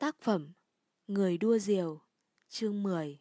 Tác phẩm Người đua diều, chương 10.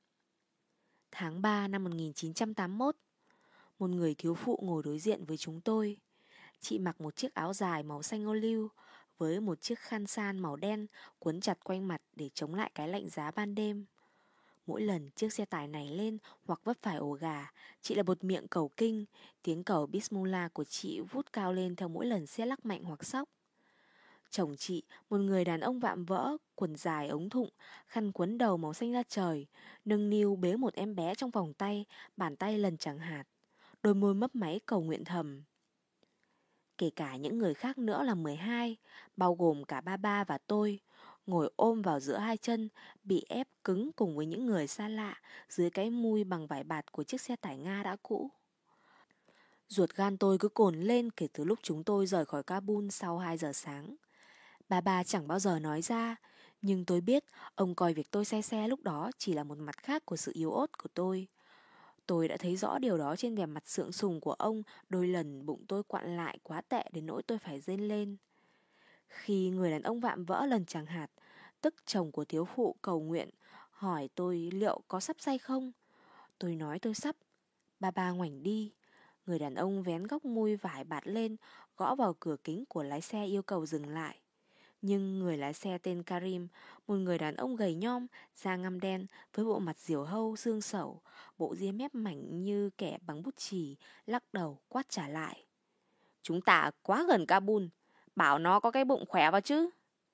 Tháng 3 năm 1981, một người thiếu phụ ngồi đối diện với chúng tôi. Chị mặc một chiếc áo dài màu xanh ô liu với một chiếc khăn san màu đen quấn chặt quanh mặt để chống lại cái lạnh giá ban đêm. Mỗi lần chiếc xe tải này lên hoặc vấp phải ổ gà, chị là bột miệng cầu kinh. Tiếng cầu Bismillah của chị vút cao lên theo mỗi lần xe lắc mạnh hoặc xóc. Chồng chị, một người đàn ông vạm vỡ, quần dài ống thụng, khăn quấn đầu màu xanh da trời, nâng niu bế một em bé trong vòng tay, bàn tay lần chẳng hạt, đôi môi mấp máy cầu nguyện thầm. Kể cả những người khác nữa là 12, bao gồm cả ba và tôi, ngồi ôm vào giữa hai chân, bị ép cứng cùng với những người xa lạ dưới cái mui bằng vải bạt của chiếc xe tải Nga đã cũ. Ruột gan tôi cứ cồn lên kể từ lúc chúng tôi rời khỏi Kabul sau 2 giờ sáng. Bà chẳng bao giờ nói ra, nhưng tôi biết ông coi việc tôi xe lúc đó chỉ là một mặt khác của sự yếu ớt của tôi. Tôi đã thấy rõ điều đó trên vẻ mặt sượng sùng của ông đôi lần bụng tôi quặn lại quá tệ đến nỗi tôi phải rên lên. Khi người đàn ông vạm vỡ lần chẳng hạt, tức chồng của thiếu phụ cầu nguyện, hỏi tôi liệu có sắp say không? Tôi nói tôi sắp. Bà ngoảnh đi. Người đàn ông vén góc mui vải bạt lên, gõ vào cửa kính của lái xe yêu cầu dừng lại. Nhưng người lái xe tên Karim, một người đàn ông gầy nhom, da ngăm đen với bộ mặt diều hâu xương sẩu, bộ ria mép mảnh như kẻ bằng bút chì, lắc đầu quát trả lại. Chúng ta quá gần Kabul, bảo nó có cái bụng khỏe vào chứ.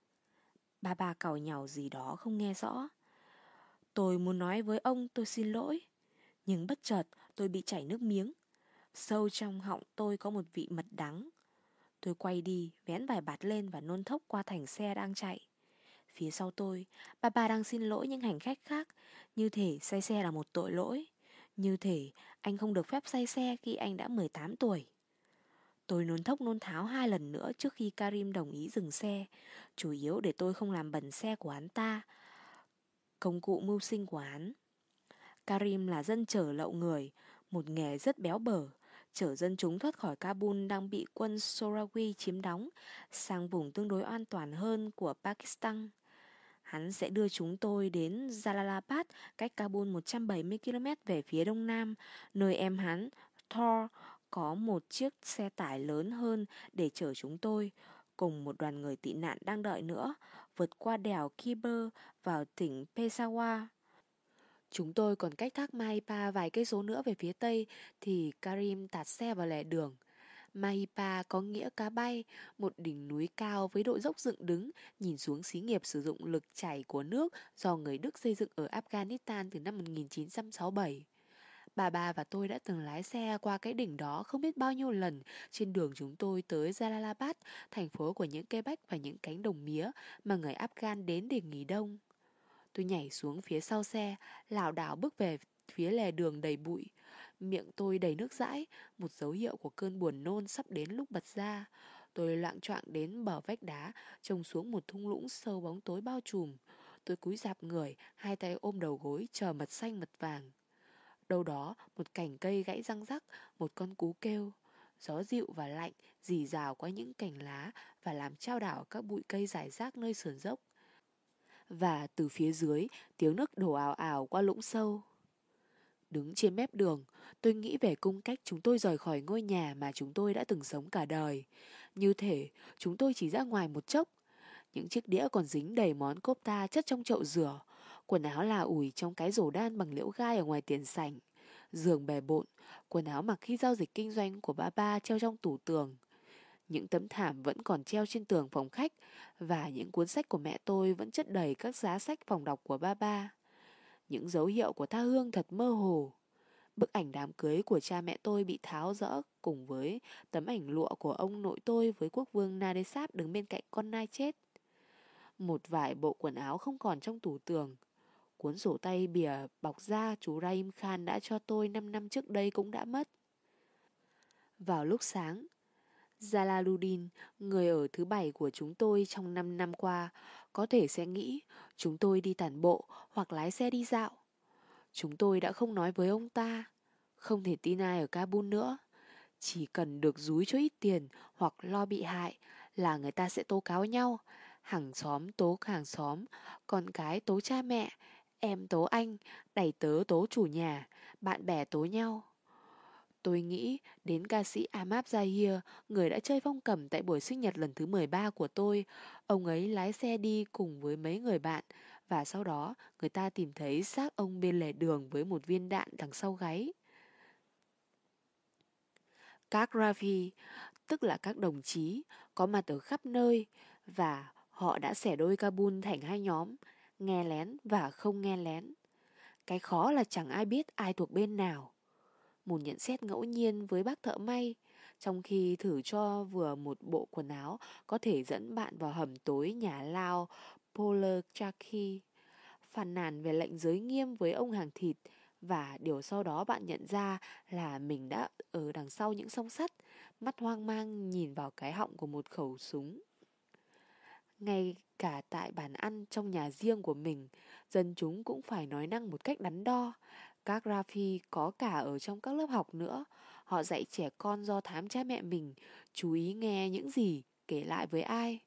Bà càu nhàu gì đó không nghe rõ. Tôi muốn nói với ông tôi xin lỗi, nhưng bất chợt tôi bị chảy nước miếng. Sâu trong họng tôi có một vị mật đắng. Tôi quay đi, vén vải bạt lên và nôn thốc qua thành xe đang chạy. Phía sau tôi, bà đang xin lỗi những hành khách khác, như thể say xe là một tội lỗi. Như thể anh không được phép say xe khi anh đã 18 tuổi. Tôi nôn thốc nôn tháo 2 lần nữa trước khi Karim đồng ý dừng xe, chủ yếu để tôi không làm bẩn xe của hắn ta, công cụ mưu sinh của hắn. Karim là dân chở lậu người, một nghề rất béo bở, chở dân chúng thoát khỏi Kabul đang bị quân Sorawi chiếm đóng sang vùng tương đối an toàn hơn của Pakistan. Hắn sẽ đưa chúng tôi đến Jalalabad, cách Kabul 170 km về phía đông nam, nơi em hắn, Thor, có một chiếc xe tải lớn hơn để chở chúng tôi, cùng một đoàn người tị nạn đang đợi nữa, vượt qua đèo Khyber vào tỉnh Peshawar. Chúng tôi còn cách thác Mahipa vài cây số nữa về phía tây thì Karim tạt xe vào lề đường. Mahipa có nghĩa cá bay, một đỉnh núi cao với độ dốc dựng đứng, nhìn xuống xí nghiệp sử dụng lực chảy của nước do người Đức xây dựng ở Afghanistan từ năm 1967. Bà và tôi đã từng lái xe qua cái đỉnh đó không biết bao nhiêu lần trên đường chúng tôi tới Jalalabad, thành phố của những cây bách và những cánh đồng mía mà người Afghan đến để nghỉ đông. Tôi nhảy xuống phía sau xe, lảo đảo bước về phía lề đường đầy bụi. Miệng tôi đầy nước dãi, một dấu hiệu của cơn buồn nôn sắp đến lúc bật ra. Tôi loạng choạng đến bờ vách đá, trông xuống một thung lũng sâu bóng tối bao trùm. Tôi cúi rạp người, hai tay ôm đầu gối chờ mật xanh mật vàng. Đâu đó, một cành cây gãy răng rắc, một con cú kêu. Gió dịu và lạnh rì rào qua những cành lá và làm chao đảo các bụi cây rải rác nơi sườn dốc. Và từ phía dưới, tiếng nước đổ ào ào qua lũng sâu. Đứng trên mép đường, tôi nghĩ về cung cách chúng tôi rời khỏi ngôi nhà mà chúng tôi đã từng sống cả đời. Như thể chúng tôi chỉ ra ngoài một chốc. Những chiếc đĩa còn dính đầy món cốp ta chất trong chậu rửa. Quần áo là ủi trong cái rổ đan bằng liễu gai ở ngoài tiền sảnh. Giường bề bộn, quần áo mặc khi giao dịch kinh doanh của ba treo trong tủ tường. Những tấm thảm vẫn còn treo trên tường phòng khách và những cuốn sách của mẹ tôi vẫn chất đầy các giá sách phòng đọc của ba. Những dấu hiệu của tha hương thật mơ hồ. Bức ảnh đám cưới của cha mẹ tôi bị tháo rỡ cùng với tấm ảnh lụa của ông nội tôi với quốc vương Nadesab đứng bên cạnh con nai chết. Một vài bộ quần áo không còn trong tủ tường. Cuốn sổ tay bìa bọc da chú Rahim Khan đã cho tôi 5 năm trước đây cũng đã mất. Vào lúc sáng, Jalaluddin, người ở thứ 7 của chúng tôi trong 5 năm qua, có thể sẽ nghĩ chúng tôi đi tản bộ hoặc lái xe đi dạo. Chúng tôi đã không nói với ông ta, không thể tin ai ở Kabul nữa. Chỉ cần được dúi cho ít tiền hoặc lo bị hại là người ta sẽ tố cáo nhau. Hàng xóm tố hàng xóm, con cái tố cha mẹ, em tố anh, đầy tớ tố chủ nhà, bạn bè tố nhau. Tôi nghĩ đến ca sĩ Ahmad Zahir, người đã chơi phong cẩm tại buổi sinh nhật lần thứ 13 của tôi. Ông ấy lái xe đi cùng với mấy người bạn, và sau đó người ta tìm thấy xác ông bên lề đường với một viên đạn đằng sau gáy. Các Rafi, tức là các đồng chí, có mặt ở khắp nơi, và họ đã xẻ đôi Kabul thành hai nhóm, nghe lén và không nghe lén. Cái khó là chẳng ai biết ai thuộc bên nào. Một nhận xét ngẫu nhiên với bác thợ may, trong khi thử cho vừa một bộ quần áo có thể dẫn bạn vào hầm tối nhà lao Polachaki, phàn nàn về lệnh giới nghiêm với ông hàng thịt, và điều sau đó bạn nhận ra là mình đã ở đằng sau những song sắt, mắt hoang mang nhìn vào cái họng của một khẩu súng. Ngay cả tại bàn ăn trong nhà riêng của mình, dân chúng cũng phải nói năng một cách đắn đo. Các Rafi có cả ở trong các lớp học nữa. Họ dạy trẻ con do thám cha mẹ mình, chú ý nghe những gì, kể lại với ai.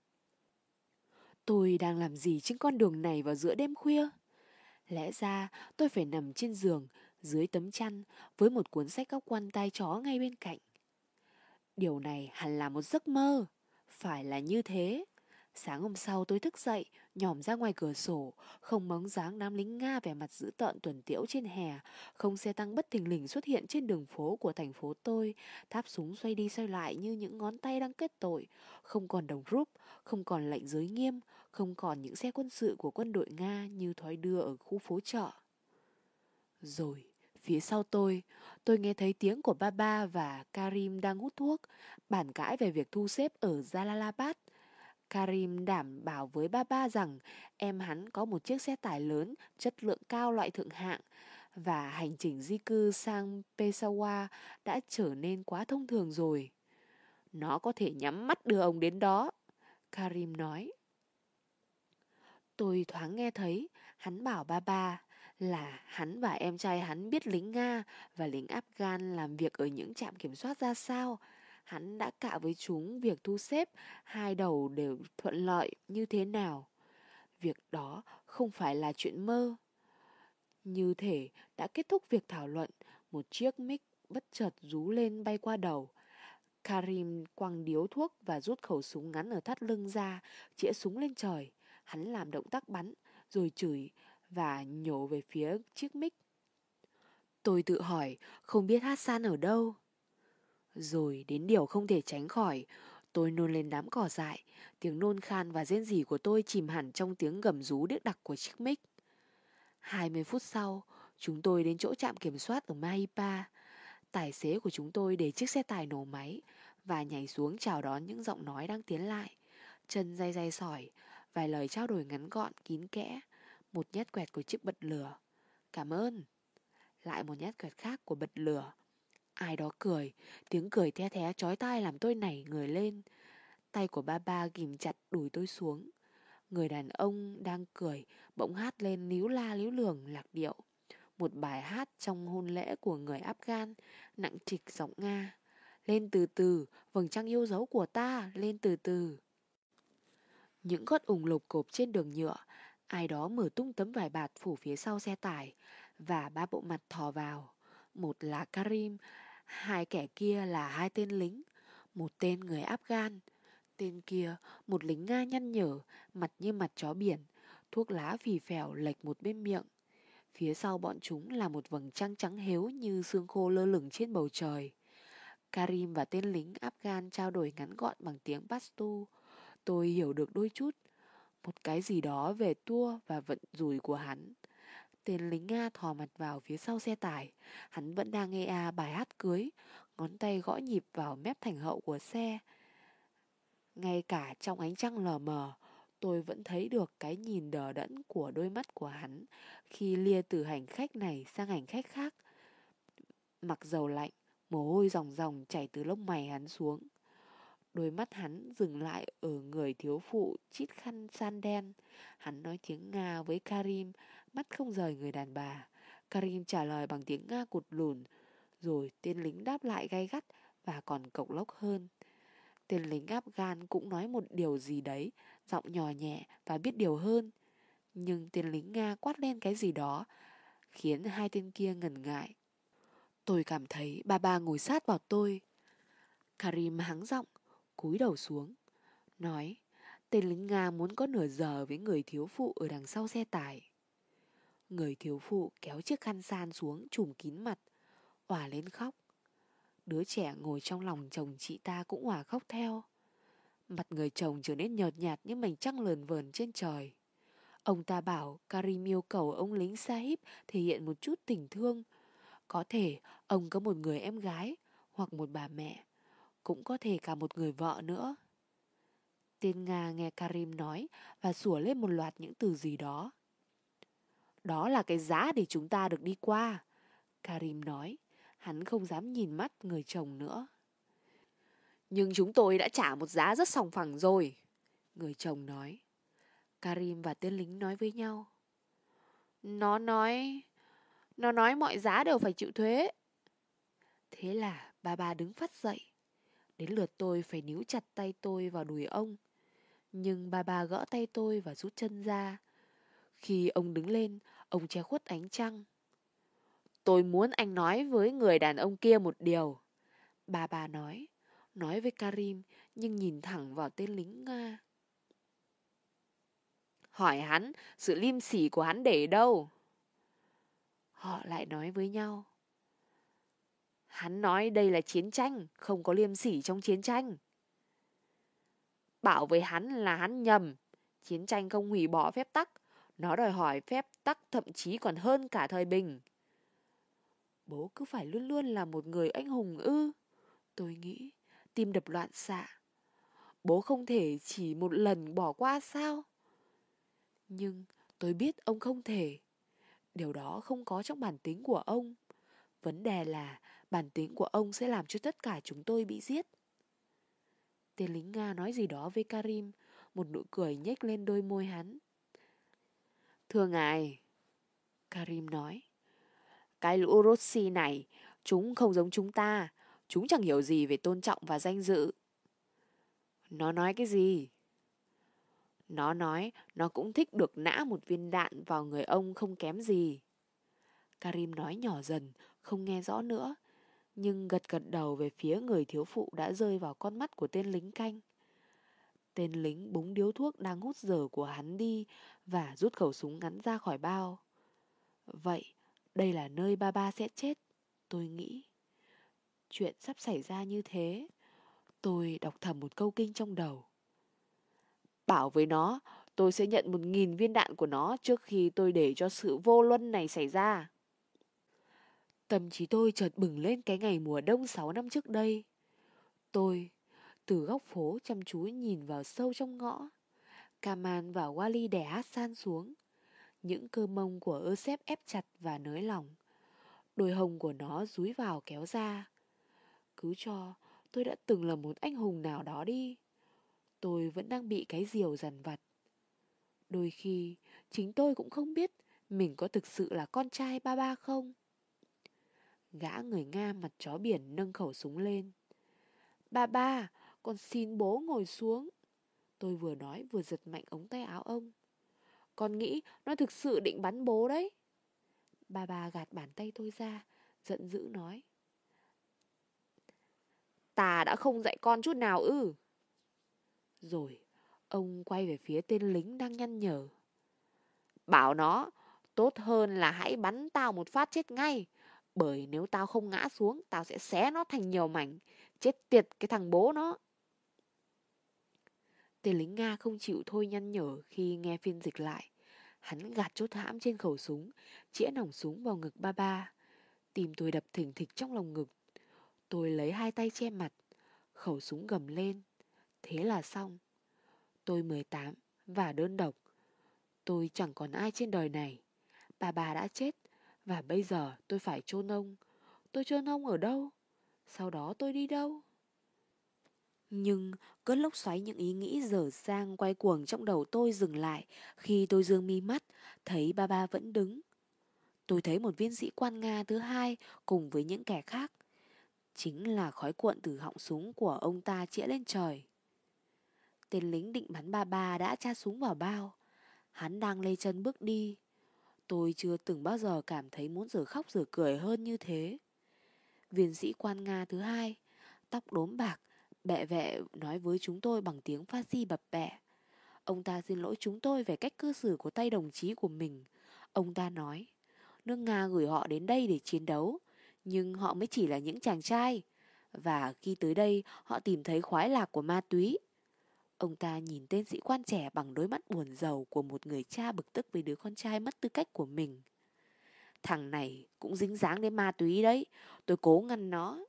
Tôi đang làm gì trên con đường này vào giữa đêm khuya? Lẽ ra tôi phải nằm trên giường, dưới tấm chăn, với một cuốn sách góc quan tai chó ngay bên cạnh. Điều này hẳn là một giấc mơ. Phải là như thế. Sáng hôm sau tôi thức dậy, nhòm ra ngoài cửa sổ, không bóng dáng đám lính Nga vẻ mặt dữ tợn tuần tiễu trên hè, không xe tăng bất thình lình xuất hiện trên đường phố của thành phố tôi, tháp súng xoay đi xoay lại như những ngón tay đang kết tội, không còn đồng rúp, không còn lệnh giới nghiêm, không còn những xe quân sự của quân đội Nga như thói đưa ở khu phố chợ. Rồi, phía sau tôi nghe thấy tiếng của Baba và Karim đang hút thuốc, bàn cãi về việc thu xếp ở Jalalabad. Karim đảm bảo với Baba rằng em hắn có một chiếc xe tải lớn, chất lượng cao loại thượng hạng, và hành trình di cư sang Peshawar đã trở nên quá thông thường rồi. Nó có thể nhắm mắt đưa ông đến đó, Karim nói. Tôi thoáng nghe thấy hắn bảo Baba là hắn và em trai hắn biết lính Nga và lính Afghan làm việc ở những trạm kiểm soát ra sao. Hắn đã cạ với chúng việc thu xếp hai đầu đều thuận lợi như thế nào. Việc đó không phải là chuyện mơ. Như thể đã kết thúc việc thảo luận, một chiếc mic bất chợt rú lên bay qua đầu. Karim quăng điếu thuốc và rút khẩu súng ngắn ở thắt lưng ra, chĩa súng lên trời. Hắn làm động tác bắn, rồi chửi và nhổ về phía chiếc mic. Tôi tự hỏi, không biết Hassan ở đâu. Rồi đến điều không thể tránh khỏi, tôi nôn lên đám cỏ dại. Tiếng nôn khan và rên rỉ của tôi chìm hẳn trong tiếng gầm rú điếc đặc của chiếc mic. 20 phút sau, chúng tôi đến chỗ trạm kiểm soát ở Mahipa. Tài xế của chúng tôi để chiếc xe tải nổ máy và nhảy xuống chào đón những giọng nói đang tiến lại. Chân day day sỏi, vài lời trao đổi ngắn gọn kín kẽ, một nhát quẹt của chiếc bật lửa. Cảm ơn. Lại một nhát quẹt khác của bật lửa. Ai đó cười, tiếng cười the thé chói tai làm tôi nảy người lên. Tay của Baba ghìm chặt đùi tôi xuống. Người đàn ông đang cười bỗng hát lên líu la líu lường lạc điệu. Một bài hát trong hôn lễ của người Afghan, nặng trịch giọng Nga. Lên từ từ, vầng trăng yêu dấu của ta, lên từ từ. Những gót ủng lục cộp trên đường nhựa, ai đó mở tung tấm vải bạt phủ phía sau xe tải, và ba bộ mặt thò vào. Một là Karim, hai kẻ kia là hai tên lính, một tên người Afghan. Tên kia, một lính Nga nhăn nhở, mặt như mặt chó biển, thuốc lá phì phèo lệch một bên miệng. Phía sau bọn chúng là một vầng trăng trắng héo như sương khô lơ lửng trên bầu trời. Karim và tên lính Afghan trao đổi ngắn gọn bằng tiếng Pashto. Tôi hiểu được đôi chút, một cái gì đó về tua và vận rủi của hắn. Tên lính Nga thò mặt vào phía sau xe tải. Hắn vẫn đang nghe bài hát cưới, ngón tay gõ nhịp vào mép thành hậu của xe. Ngay cả trong ánh trăng lờ mờ, tôi vẫn thấy được cái nhìn đờ đẫn của đôi mắt của hắn khi lia từ hành khách này sang hành khách khác. Mặc dầu lạnh, mồ hôi ròng ròng chảy từ lông mày hắn xuống. Đôi mắt hắn dừng lại ở người thiếu phụ chít khăn san đen. Hắn nói tiếng Nga với Karim, mắt không rời người đàn bà. Karim trả lời bằng tiếng Nga cụt lùn, rồi tên lính đáp lại gay gắt và còn cộc lốc hơn. Tên lính Afghan cũng nói một điều gì đấy, giọng nhỏ nhẹ và biết điều hơn. Nhưng tên lính Nga quát lên cái gì đó, khiến hai tên kia ngần ngại. Tôi cảm thấy ba ngồi sát vào tôi. Karim hắng giọng, cúi đầu xuống, nói, tên lính Nga muốn có nửa giờ với người thiếu phụ ở đằng sau xe tải. Người thiếu phụ kéo chiếc khăn san xuống trùm kín mặt, òa lên khóc. Đứa trẻ ngồi trong lòng chồng chị ta cũng òa khóc theo. Mặt người chồng trở nên nhợt nhạt như mảnh trăng lờn vờn trên trời. Ông ta bảo Karim yêu cầu ông lính Sahib thể hiện một chút tình thương. Có thể ông có một người em gái hoặc một bà mẹ, cũng có thể cả một người vợ nữa. Tên Nga nghe Karim nói và sủa lên một loạt những từ gì đó. Đó là cái giá để chúng ta được đi qua, Karim nói. Hắn không dám nhìn mắt người chồng nữa. Nhưng chúng tôi đã trả một giá rất sòng phẳng rồi, người chồng nói. Karim và tên lính nói với nhau. Nó nói mọi giá đều phải chịu thuế. Thế là ba đứng phắt dậy. Đến lượt tôi phải níu chặt tay tôi vào đùi ông. Nhưng ba gỡ tay tôi và rút chân ra. Khi ông đứng lên, ông che khuất ánh trăng. Tôi muốn anh nói với người đàn ông kia một điều. Ba nói với Karim nhưng nhìn thẳng vào tên lính Nga. Hỏi hắn sự liêm sỉ của hắn để đâu. Họ lại nói với nhau. Hắn nói đây là chiến tranh, không có liêm sỉ trong chiến tranh. Bảo với hắn là hắn nhầm. Chiến tranh không hủy bỏ phép tắc. Nó đòi hỏi phép tắc thậm chí còn hơn cả thời bình. Bố cứ phải luôn luôn là một người anh hùng ư? Tôi nghĩ, tim đập loạn xạ. Bố không thể chỉ một lần bỏ qua sao? Nhưng tôi biết ông không thể. Điều đó không có trong bản tính của ông. Vấn đề là bản tính của ông sẽ làm cho tất cả chúng tôi bị giết. Tên lính Nga nói gì đó với Karim, một nụ cười nhếch lên đôi môi hắn. Thưa ngài, Karim nói, cái lũ Rossi này, chúng không giống chúng ta. Chúng chẳng hiểu gì về tôn trọng và danh dự. Nó nói cái gì? Nó nói nó cũng thích được nã một viên đạn vào người ông không kém gì. Karim nói nhỏ dần, không nghe rõ nữa, nhưng gật gật đầu về phía người thiếu phụ đã rơi vào con mắt của tên lính canh. Tên lính búng điếu thuốc đang hút dở của hắn đi và rút khẩu súng ngắn ra khỏi bao. Vậy, đây là nơi ba sẽ chết, tôi nghĩ. Chuyện sắp xảy ra như thế. Tôi đọc thầm một câu kinh trong đầu. Bảo với nó, tôi sẽ nhận 1.000 viên đạn của nó trước khi tôi để cho sự vô luân này xảy ra. Tâm trí tôi chợt bừng lên cái ngày mùa đông 6 năm trước đây. Tôi, từ góc phố chăm chú nhìn vào sâu trong ngõ. Kaman và Wali đè Hassan xuống. Những cơ mông của Eusep ép chặt và nới lỏng. Đôi hông của nó dúi vào kéo ra. Cứ cho tôi đã từng là một anh hùng nào đó đi. Tôi vẫn đang bị cái diều dằn vặt. Đôi khi chính tôi cũng không biết mình có thực sự là con trai ba không. Gã người Nga mặt chó biển nâng khẩu súng lên. Ba, con xin bố ngồi xuống. Tôi vừa nói vừa giật mạnh ống tay áo ông. Con nghĩ nó thực sự định bắn bố đấy. Ba gạt bàn tay tôi ra, giận dữ nói. Ta đã không dạy con chút nào ư? Rồi, ông quay về phía tên lính đang nhăn nhở. Bảo nó, tốt hơn là hãy bắn tao một phát chết ngay. Bởi nếu tao không ngã xuống, tao sẽ xé nó thành nhiều mảnh. Chết tiệt cái thằng bố nó. Tên lính Nga không chịu thôi nhăn nhở khi nghe phiên dịch lại. Hắn gạt chốt hãm trên khẩu súng, chĩa nòng súng vào ngực ba. Tim tôi đập thình thịch trong lòng ngực. Tôi lấy hai tay che mặt, khẩu súng gầm lên. Thế là xong. Tôi 18 và đơn độc. Tôi chẳng còn ai trên đời này. Bà đã chết và bây giờ tôi phải chôn ông. Tôi chôn ông ở đâu? Sau đó tôi đi đâu? Nhưng cơn lốc xoáy những ý nghĩ dở dang quay cuồng trong đầu tôi dừng lại khi tôi dương mi mắt, thấy ba vẫn đứng. Tôi thấy một viên sĩ quan Nga thứ hai cùng với những kẻ khác. chính là khói cuộn từ họng súng của ông ta chĩa lên trời. Tên lính định bắn ba ba đã tra súng vào bao. Hắn đang lê chân bước đi. Tôi chưa từng bao giờ cảm thấy muốn giờ khóc giờ cười hơn như thế. Viên sĩ quan Nga thứ hai, tóc đốm bạc, bẹ vẹ nói với chúng tôi bằng tiếng Farsi bập bẹ. Ông ta xin lỗi chúng tôi về cách cư xử của tay đồng chí của mình. Ông ta nói, nước Nga gửi họ đến đây để chiến đấu, nhưng họ mới chỉ là những chàng trai. Và khi tới đây, họ tìm thấy khoái lạc của ma túy. Ông ta nhìn tên sĩ quan trẻ bằng đôi mắt buồn rầu của một người cha bực tức với đứa con trai mất tư cách của mình. Thằng này cũng dính dáng đến ma túy đấy, tôi cố ngăn nó.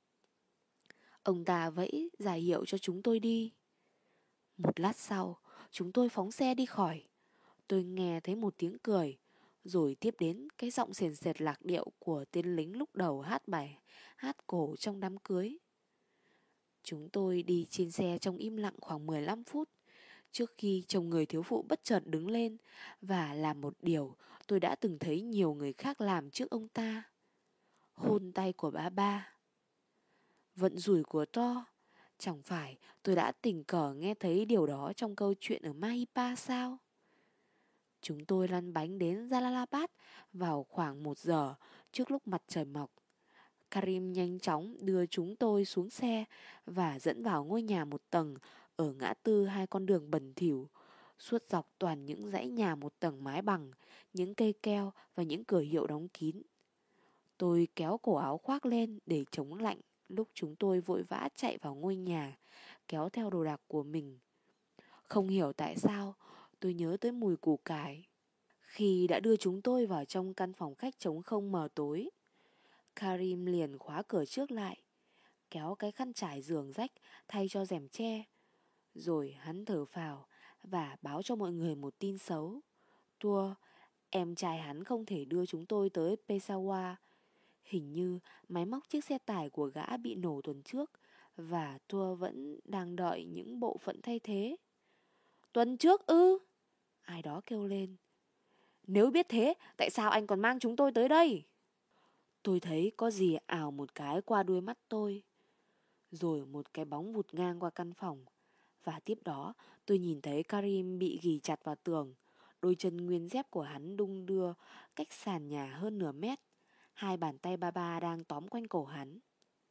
Ông ta vẫy ra hiệu cho chúng tôi đi. Một lát sau, chúng tôi phóng xe đi khỏi. Tôi nghe thấy một tiếng cười, rồi tiếp đến cái giọng sền sệt lạc điệu của tên lính lúc đầu hát cổ trong đám cưới. Chúng tôi đi trên xe trong im lặng khoảng 15 phút, trước khi chồng người thiếu phụ bất chợt đứng lên và làm một điều tôi đã từng thấy nhiều người khác làm trước ông ta. Hôn tay của bà ba. Vận rủi của to. Chẳng phải tôi đã tình cờ nghe thấy điều đó trong câu chuyện ở Mahipa sao? Chúng tôi lăn bánh đến Jalalabad vào khoảng 1 giờ trước lúc mặt trời mọc. Karim nhanh chóng đưa chúng tôi xuống xe và dẫn vào ngôi nhà một tầng ở ngã tư hai con đường bẩn thỉu. Suốt dọc toàn những dãy nhà một tầng mái bằng, những cây keo và những cửa hiệu đóng kín. Tôi kéo cổ áo khoác lên để chống lạnh lúc chúng tôi vội vã chạy vào ngôi nhà, kéo theo đồ đạc của mình. Không hiểu tại sao, tôi nhớ tới mùi củ cải. Khi đã đưa chúng tôi vào trong căn phòng khách trống không mờ tối, Karim liền khóa cửa trước lại, kéo cái khăn trải giường rách thay cho rèm tre. Rồi hắn thở phào và báo cho mọi người một tin xấu. Tua, em trai hắn không thể đưa chúng tôi tới Peshawar. Hình như máy móc chiếc xe tải của gã bị nổ tuần trước và Tua vẫn đang đợi những bộ phận thay thế. Tuần trước ư? Ai đó kêu lên. Nếu biết thế, tại sao anh còn mang chúng tôi tới đây? Tôi thấy có gì ảo một cái qua đuôi mắt tôi. Rồi một cái bóng vụt ngang qua căn phòng. Và tiếp đó tôi nhìn thấy Karim bị ghì chặt vào tường. Đôi chân nguyên dép của hắn đung đưa cách sàn nhà hơn nửa mét. Hai bàn tay ba ba đang tóm quanh cổ hắn.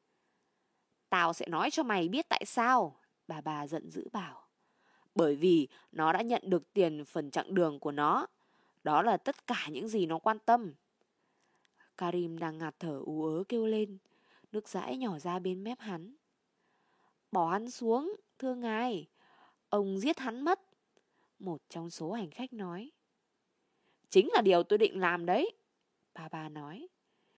Tao sẽ nói cho mày biết tại sao, bà giận dữ bảo. Bởi vì nó đã nhận được tiền phần chặng đường của nó. Đó là tất cả những gì nó quan tâm. Karim đang ngạt thở ú ớ kêu lên. Nước dãi nhỏ ra bên mép hắn. Bỏ hắn xuống, thưa ngài. Ông giết hắn mất. Một trong số hành khách nói. Chính là điều tôi định làm đấy, bà nói.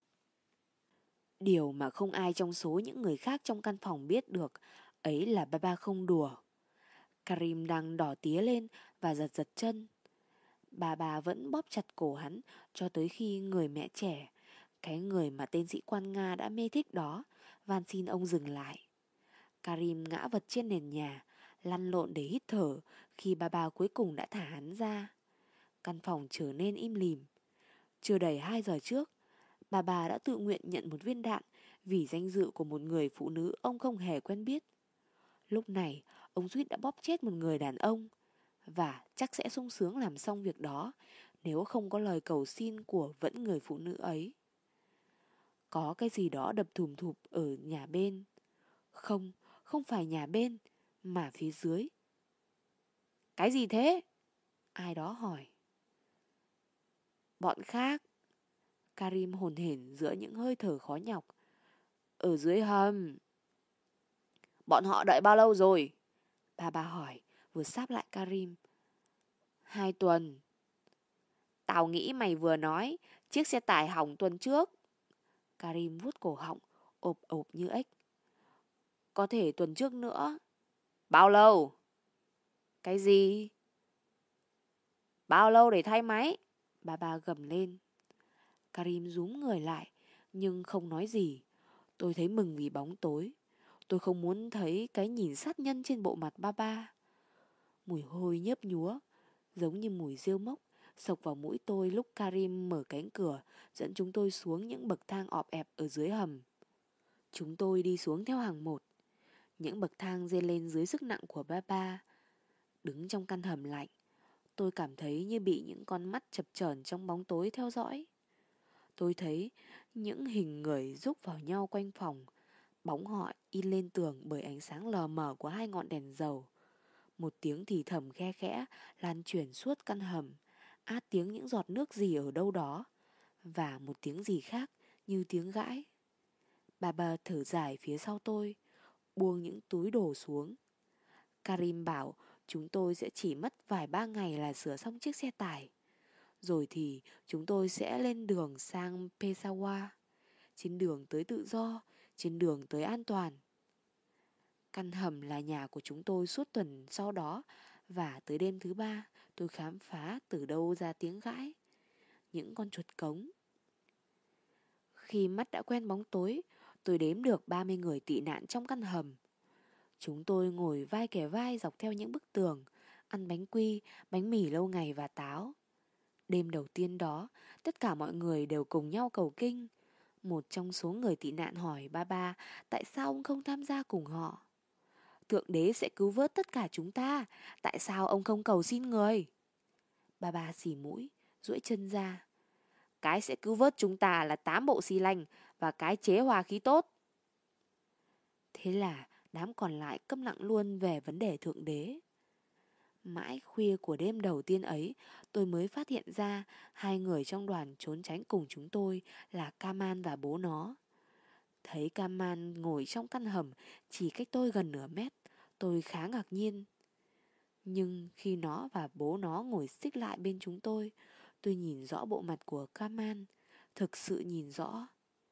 Điều mà không ai trong số những người khác trong căn phòng biết được, ấy là ba không đùa. Karim đang đỏ tía lên và giật giật chân. Bà vẫn bóp chặt cổ hắn cho tới khi người mẹ trẻ, cái người mà tên sĩ quan Nga đã mê thích đó, van xin ông dừng lại. Karim ngã vật trên nền nhà, lăn lộn để hít thở khi bà cuối cùng đã thả hắn ra. Căn phòng trở nên im lìm. Chưa đầy 2 giờ trước, bà đã tự nguyện nhận một viên đạn vì danh dự của một người phụ nữ ông không hề quen biết. Lúc này, ông suýt đã bóp chết một người đàn ông, và chắc sẽ sung sướng làm xong việc đó nếu không có lời cầu xin của vẫn người phụ nữ ấy. Có cái gì đó đập thùm thụp ở nhà bên. Không, không phải nhà bên, mà phía dưới. Cái gì thế? Ai đó hỏi. Bọn khác. Karim hồn hển giữa những hơi thở khó nhọc. Ở dưới hầm. Bọn họ đợi bao lâu rồi? Bà hỏi, vừa sáp lại Karim. 2 tuần. Tao nghĩ mày vừa nói chiếc xe tải hỏng tuần trước. Karim vuốt cổ họng, ộp ộp như ếch. Có thể tuần trước nữa. Bao lâu? Cái gì? Bao lâu để thay máy? Bà gầm lên. Karim rúm người lại, nhưng không nói gì. Tôi thấy mừng vì bóng tối. Tôi không muốn thấy cái nhìn sát nhân trên bộ mặt ba. Mùi hôi nhớp nhúa, giống như mùi rêu mốc, xộc vào mũi tôi lúc Karim mở cánh cửa, dẫn chúng tôi xuống những bậc thang ọp ẹp ở dưới hầm. Chúng tôi đi xuống theo hàng một. Những bậc thang dê lên dưới sức nặng của ba. Đứng trong căn hầm lạnh, tôi cảm thấy như bị những con mắt chập chờn trong bóng tối theo dõi. Tôi thấy những hình người rúc vào nhau quanh phòng, bóng họ in lên tường bởi ánh sáng lờ mờ của hai ngọn đèn dầu. Một tiếng thì thầm khe khẽ lan truyền suốt căn hầm, át tiếng những giọt nước gì ở đâu đó, và một tiếng gì khác như tiếng gãi. Bà thở dài phía sau tôi, buông những túi đồ xuống. Karim bảo chúng tôi sẽ chỉ mất vài ba ngày là sửa xong chiếc xe tải. Rồi thì chúng tôi sẽ lên đường sang Peshawar, trên đường tới tự do, trên đường tới an toàn. Căn hầm là nhà của chúng tôi suốt tuần sau đó, và tới đêm thứ ba tôi khám phá từ đâu ra tiếng gãi. Những con chuột cống. Khi mắt đã quen bóng tối, tôi đếm được 30 người tị nạn trong căn hầm. Chúng tôi ngồi vai kề vai dọc theo những bức tường, ăn bánh quy, bánh mì lâu ngày và táo. Đêm đầu tiên đó, tất cả mọi người đều cùng nhau cầu kinh. Một trong số người tị nạn hỏi ba tại sao ông không tham gia cùng họ. Thượng đế sẽ cứu vớt tất cả chúng ta, tại sao ông không cầu xin người? Ba xì mũi, duỗi chân ra. Cái sẽ cứu vớt chúng ta là 8 bộ xi lanh và cái chế hòa khí tốt. Thế là đám còn lại câm lặng luôn về vấn đề thượng đế. Mãi khuya của đêm đầu tiên ấy, tôi mới phát hiện ra hai người trong đoàn trốn tránh cùng chúng tôi là Kaman và bố nó. Thấy Kaman ngồi trong căn hầm chỉ cách tôi gần nửa mét, tôi khá ngạc nhiên. Nhưng khi nó và bố nó ngồi xích lại bên chúng tôi nhìn rõ bộ mặt của Kaman, thực sự nhìn rõ.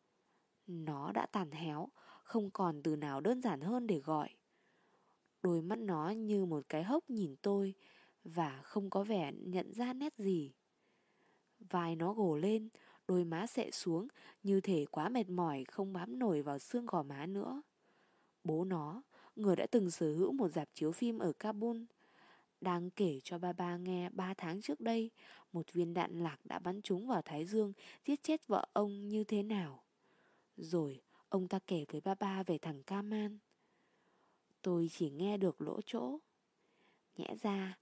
Nó đã tàn héo, không còn từ nào đơn giản hơn để gọi. Đôi mắt nó như một cái hốc nhìn tôi và không có vẻ nhận ra nét gì. Vai nó gồ lên, đôi má xệ xuống như thể quá mệt mỏi không bám nổi vào xương gò má nữa. Bố nó, người đã từng sở hữu một rạp chiếu phim ở Kabul, đang kể cho ba nghe 3 tháng trước đây một viên đạn lạc đã bắn trúng vào thái dương, giết chết vợ ông như thế nào. Rồi ông ta kể với ba về thằng Kaman. Tôi chỉ nghe được lỗ chỗ. Nhẽ ra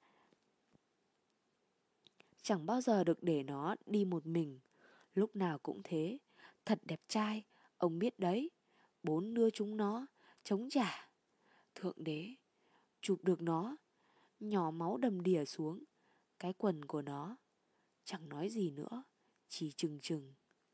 chẳng bao giờ được để nó đi một mình. Lúc nào cũng thế. Thật đẹp trai, ông biết đấy. 4 đưa chúng nó, chống trả. Thượng đế, chụp được nó, nhỏ máu đầm đìa xuống. Cái quần của nó, chẳng nói gì nữa, chỉ chừng chừng.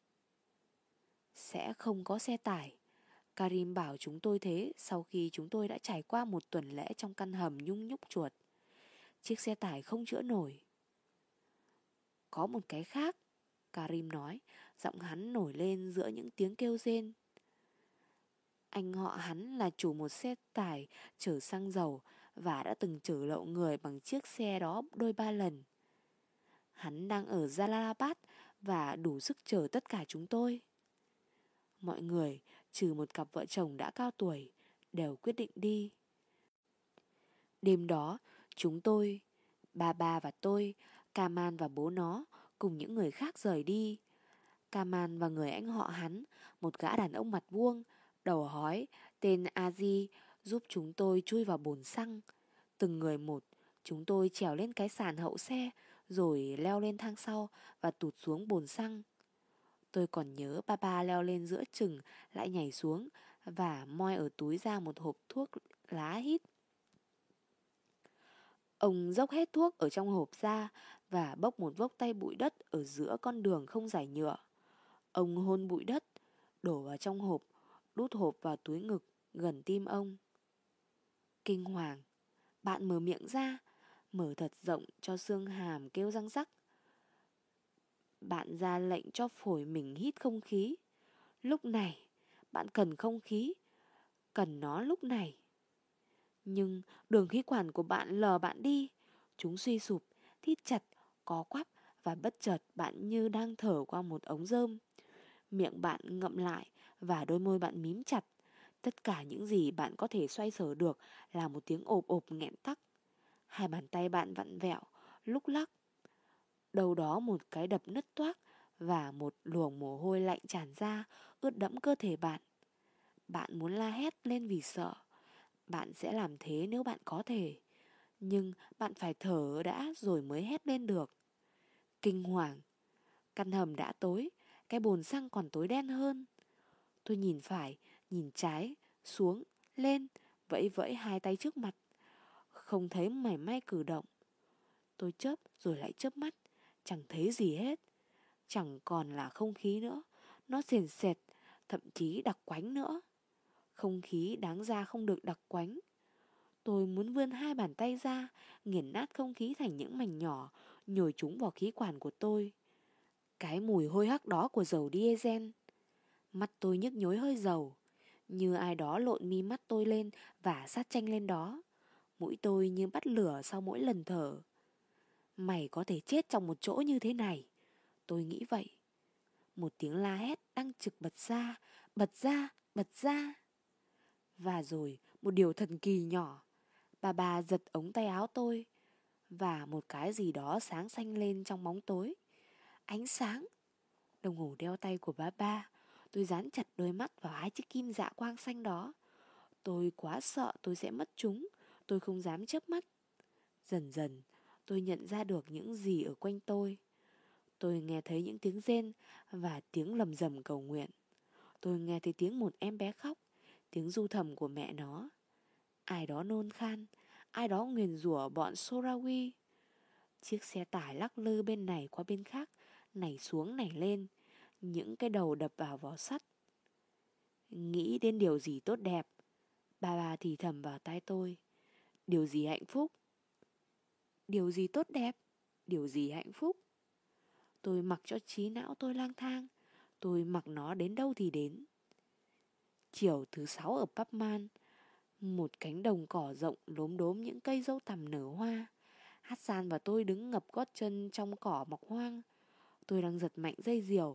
Sẽ không có xe tải. Karim bảo chúng tôi thế sau khi chúng tôi đã trải qua một tuần lễ trong căn hầm nhung nhúc chuột. Chiếc xe tải không chữa nổi. Có một cái khác, Karim nói, giọng hắn nổi lên giữa những tiếng kêu rên. Anh họ hắn là chủ một xe tải chở xăng dầu và đã từng chở lậu người bằng chiếc xe đó đôi ba lần. Hắn đang ở Jalalabad và đủ sức chở tất cả chúng tôi. Mọi người, trừ một cặp vợ chồng đã cao tuổi, đều quyết định đi. Đêm đó, chúng tôi, ba và tôi, Kaman và bố nó, cùng những người khác rời đi. Kaman và người anh họ hắn, một gã đàn ông mặt vuông, đầu hói, tên Aji, giúp chúng tôi chui vào bồn xăng. Từng người một, chúng tôi trèo lên cái sàn hậu xe, rồi leo lên thang sau và tụt xuống bồn xăng. Tôi còn nhớ ba leo lên giữa chừng, lại nhảy xuống và moi ở túi ra một hộp thuốc lá hít. Ông dốc hết thuốc ở trong hộp ra và bốc một vốc tay bụi đất ở giữa con đường không rải nhựa. Ông hôn bụi đất, đổ vào trong hộp, đút hộp vào túi ngực gần tim ông. Kinh hoàng, bạn mở miệng ra, mở thật rộng cho xương hàm kêu răng rắc. Bạn ra lệnh cho phổi mình hít không khí. Lúc này, bạn cần không khí, cần nó lúc này. Nhưng đường khí quản của bạn lờ bạn đi, chúng suy sụp, thít chặt, có quắp và bất chợt bạn như đang thở qua một ống rơm. Miệng bạn ngậm lại và đôi môi bạn mím chặt. Tất cả những gì bạn có thể xoay sở được là một tiếng ộp ộp nghẹn tắc. Hai bàn tay bạn vặn vẹo, lúc lắc. Đâu đó một cái đập nứt toác và một luồng mồ hôi lạnh tràn ra, ướt đẫm cơ thể bạn. Bạn muốn la hét lên vì sợ. Bạn sẽ làm thế nếu bạn có thể. Nhưng bạn phải thở đã rồi mới hét lên được. Kinh hoàng. Căn hầm đã tối, cái bồn xăng còn tối đen hơn. Tôi nhìn phải, nhìn trái, xuống, lên, vẫy vẫy hai tay trước mặt. Không thấy mảy may cử động. Tôi chớp rồi lại chớp mắt, chẳng thấy gì hết. Chẳng còn là không khí nữa, nó sền sệt, thậm chí đặc quánh nữa. Không khí đáng ra không được đặc quánh. Tôi muốn vươn hai bàn tay ra, nghiền nát không khí thành những mảnh nhỏ, nhồi chúng vào khí quản của tôi. Cái mùi hôi hắc đó của dầu diesel. Mắt tôi nhức nhối hơi dầu, như ai đó lộn mi mắt tôi lên và sát chanh lên đó. Mũi tôi như bắt lửa sau mỗi lần thở. Mày có thể chết trong một chỗ như thế này, tôi nghĩ vậy. Một tiếng la hét đang trực bật ra, bật ra, bật ra. Và rồi một điều thần kỳ nhỏ. Bà giật ống tay áo tôi, và một cái gì đó sáng xanh lên trong bóng tối. Ánh sáng. Đồng hồ đeo tay của ba. Tôi dán chặt đôi mắt vào hai chiếc kim dạ quang xanh đó. Tôi quá sợ tôi sẽ mất chúng. Tôi không dám chớp mắt. Dần dần tôi nhận ra được những gì ở quanh tôi. Tôi nghe thấy những tiếng rên và tiếng lầm rầm cầu nguyện. Tôi nghe thấy tiếng một em bé khóc, tiếng ru thầm của mẹ nó. Ai đó nôn khan, ai đó nguyền rủa bọn Sorawi. Chiếc xe tải lắc lư bên này qua bên khác, nảy xuống nảy lên, những cái đầu đập vào vỏ sắt. Nghĩ đến điều gì tốt đẹp, bà thì thầm vào tai tôi. Điều gì hạnh phúc? Điều gì tốt đẹp? Điều gì hạnh phúc? Tôi mặc cho trí não tôi lang thang. Tôi mặc nó đến đâu thì đến. Chiều thứ 6 ở Papman, một cánh đồng cỏ rộng lốm đốm những cây dâu tằm nở hoa. Hassan và tôi đứng ngập gót chân trong cỏ mọc hoang. Tôi đang giật mạnh dây diều.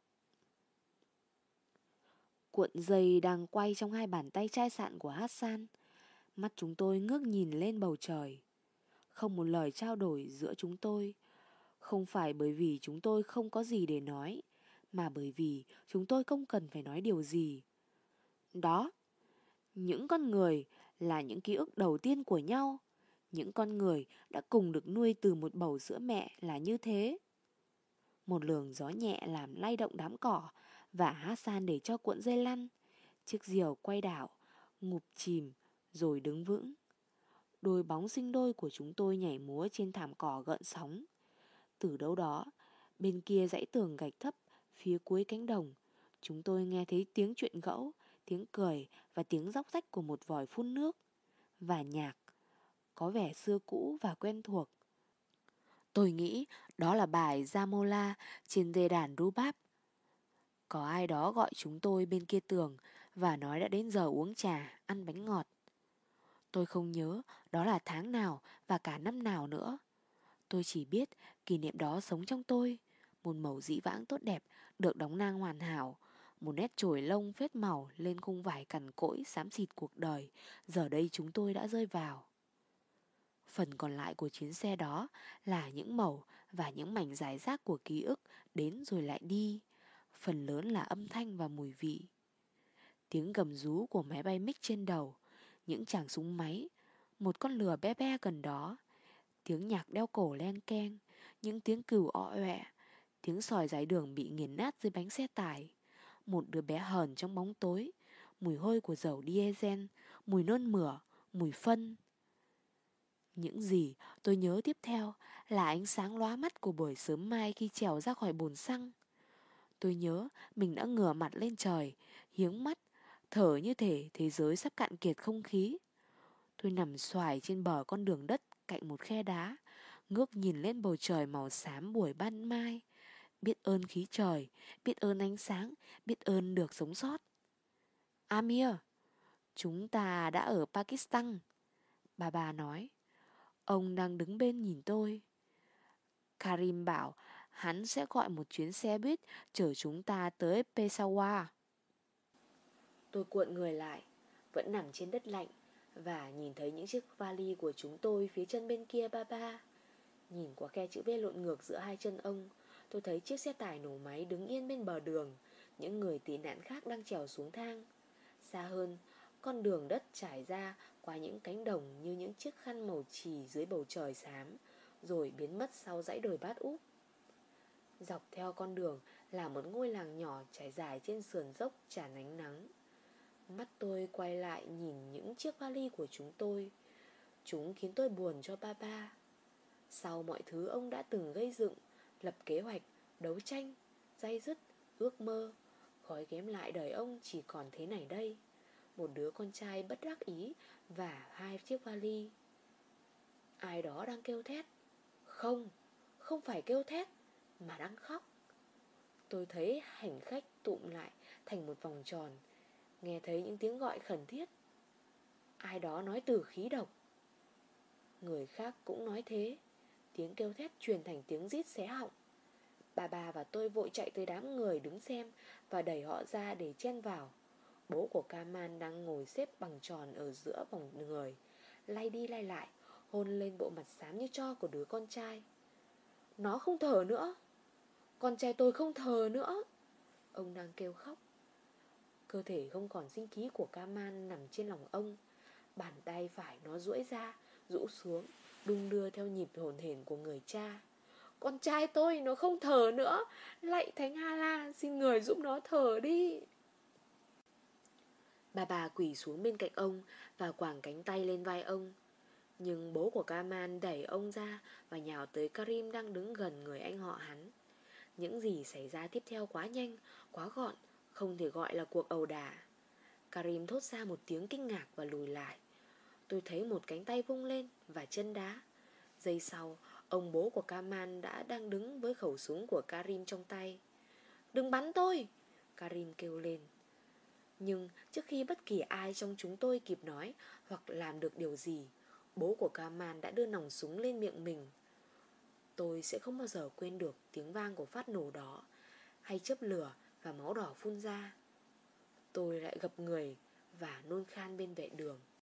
Cuộn dây đang quay trong hai bàn tay chai sạn của Hassan. Mắt chúng tôi ngước nhìn lên bầu trời. Không một lời trao đổi giữa chúng tôi. Không phải bởi vì chúng tôi không có gì để nói, mà bởi vì chúng tôi không cần phải nói điều gì. Đó, những con người là những ký ức đầu tiên của nhau. Những con người đã cùng được nuôi từ một bầu sữa mẹ là như thế. Một luồng gió nhẹ làm lay động đám cỏ, và Hassan để cho cuộn dây lăn. Chiếc diều quay đảo, ngụp chìm, rồi đứng vững. Đôi bóng sinh đôi của chúng tôi nhảy múa trên thảm cỏ gợn sóng. Từ đâu đó, bên kia dãy tường gạch thấp, phía cuối cánh đồng, chúng tôi nghe thấy tiếng chuyện gẫu, tiếng cười và tiếng róc rách của một vòi phun nước. Và nhạc, có vẻ xưa cũ và quen thuộc. Tôi nghĩ đó là bài Zamola trên dây đàn rubab. Có ai đó gọi chúng tôi bên kia tường và nói đã đến giờ uống trà, ăn bánh ngọt. Tôi không nhớ đó là tháng nào và cả năm nào nữa. Tôi chỉ biết kỷ niệm đó sống trong tôi. Một mẩu dĩ vãng tốt đẹp được đóng nang hoàn hảo. Một nét chổi lông phết màu lên khung vải cằn cỗi xám xịt cuộc đời. Giờ đây chúng tôi đã rơi vào. Phần còn lại của chuyến xe đó là những mẩu và những mảnh rải rác của ký ức đến rồi lại đi. Phần lớn là âm thanh và mùi vị. Tiếng gầm rú của máy bay MiG trên đầu, những chàng súng máy, một con lừa bé bé gần đó, tiếng nhạc đeo cổ len keng, những tiếng cừu ọ ọe, tiếng sỏi dài đường bị nghiền nát dưới bánh xe tải, một đứa bé hờn trong bóng tối, mùi hôi của dầu diesel, mùi nôn mửa, mùi phân. Những gì tôi nhớ tiếp theo là ánh sáng lóa mắt của buổi sớm mai khi trèo ra khỏi bồn xăng. Tôi nhớ mình đã ngửa mặt lên trời, hiếng mắt, thở như thể thế giới sắp cạn kiệt không khí. Tôi nằm xoài trên bờ con đường đất cạnh một khe đá, ngước nhìn lên bầu trời màu xám buổi ban mai. Biết ơn khí trời, biết ơn ánh sáng, biết ơn được sống sót. Amir, chúng ta đã ở Pakistan, bà nói. Ông đang đứng bên nhìn tôi. Karim bảo hắn sẽ gọi một chuyến xe buýt chở chúng ta tới Peshawar. Tôi cuộn người lại, vẫn nằm trên đất lạnh, và nhìn thấy những chiếc vali của chúng tôi phía chân bên kia ba. Nhìn qua khe chữ V lộn ngược giữa hai chân ông, tôi thấy chiếc xe tải nổ máy đứng yên bên bờ đường. Những người tị nạn khác đang trèo xuống thang. Xa hơn, con đường đất trải ra qua những cánh đồng như những chiếc khăn màu chì dưới bầu trời xám, rồi biến mất sau dãy đồi Bát Úp. Dọc theo con đường là một ngôi làng nhỏ trải dài trên sườn dốc tràn ánh nắng. Mắt tôi quay lại nhìn những chiếc vali của chúng tôi. Chúng khiến tôi buồn cho ba. Sau mọi thứ ông đã từng gây dựng, lập kế hoạch, đấu tranh, day dứt, ước mơ, gói ghém lại đời ông chỉ còn thế này đây. Một đứa con trai bất đắc ý và 2 chiếc vali. Ai đó đang kêu thét. Không, không phải kêu thét, mà đang khóc. Tôi thấy hành khách tụm lại thành một vòng tròn, nghe thấy những tiếng gọi khẩn thiết. Ai đó nói từ khí độc. Người khác cũng nói thế. Tiếng kêu thét truyền thành tiếng rít xé họng. Bà và tôi vội chạy tới đám người đứng xem và đẩy họ ra để chen vào. Bố của Kamal đang ngồi xếp bằng tròn ở giữa vòng người, lay đi lay lại, hôn lên bộ mặt xám như tro của đứa con trai. Nó không thở nữa. Con trai tôi không thở nữa. Ông đang kêu khóc. Cơ thể không còn sinh khí của Kamal nằm trên lòng ông. Bàn tay phải nó duỗi ra, rũ xuống, đung đưa theo nhịp hồn hển của người cha. Con trai tôi nó không thở nữa. Lạy Thánh Allah, xin người giúp nó thở đi. Bà quỳ xuống bên cạnh ông và quàng cánh tay lên vai ông. Nhưng bố của Kamal đẩy ông ra và nhào tới Karim đang đứng gần người anh họ hắn. Những gì xảy ra tiếp theo quá nhanh, quá gọn, không thể gọi là cuộc ẩu đả. Karim thốt ra một tiếng kinh ngạc và lùi lại. Tôi thấy một cánh tay vung lên và chân đá. Giây sau, ông bố của Kamal đang đứng với khẩu súng của Karim trong tay. Đừng bắn tôi! Karim kêu lên. Nhưng trước khi bất kỳ ai trong chúng tôi kịp nói hoặc làm được điều gì, bố của Kamal đã đưa nòng súng lên miệng mình. Tôi sẽ không bao giờ quên được tiếng vang của phát nổ đó, hay chớp lửa và máu đỏ phun ra. Tôi lại gập người và nôn khan bên vệ đường.